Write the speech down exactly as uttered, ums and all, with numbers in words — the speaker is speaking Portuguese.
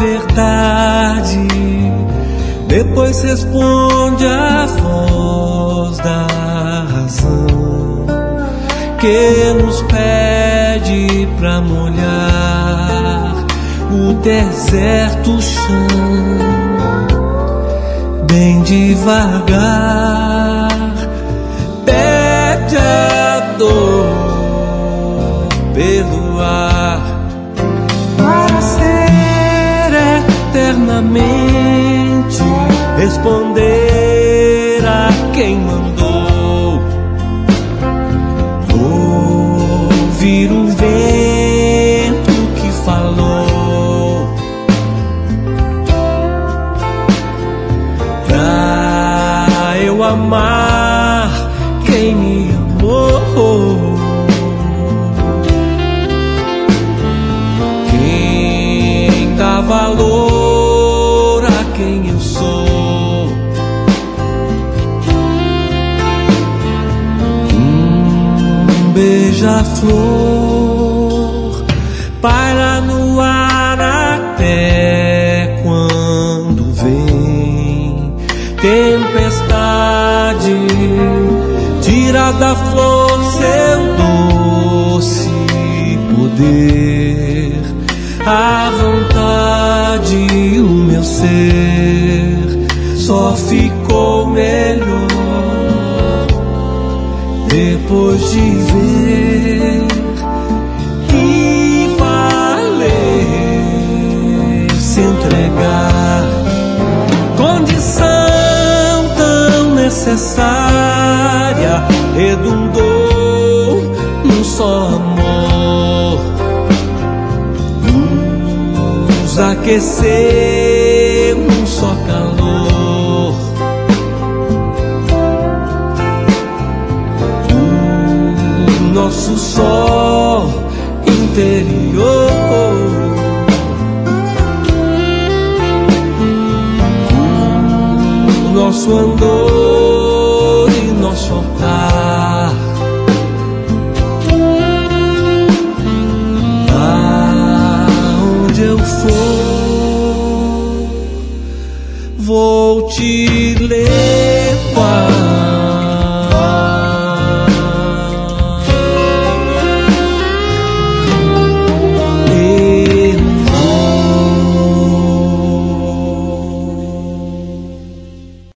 verdade, depois responde a voz da razão, que nos pede pra molhar o deserto chão, bem devagar. Pede a dor pelo ar, para ser eternamente responder a quem mandou, ouvir o vento que falou, pra eu amar quem me amou, quem dá valor a quem eu sou. Um beija-flor paira no ar até quando vem tempestade, tira da flor seu doce poder, a vontade, o meu ser só ficou melhor depois de ver que valer se entregar, condição tão necessária, redundou num só amor, nos aquecer num só calor, o nosso sol interior, o nosso andor e nosso altar.